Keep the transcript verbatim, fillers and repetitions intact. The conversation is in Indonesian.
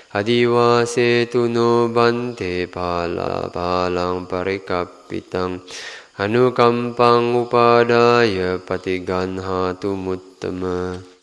adivasetu no bante pala palang parikapitang anukampang upadaya patiganhatu muttama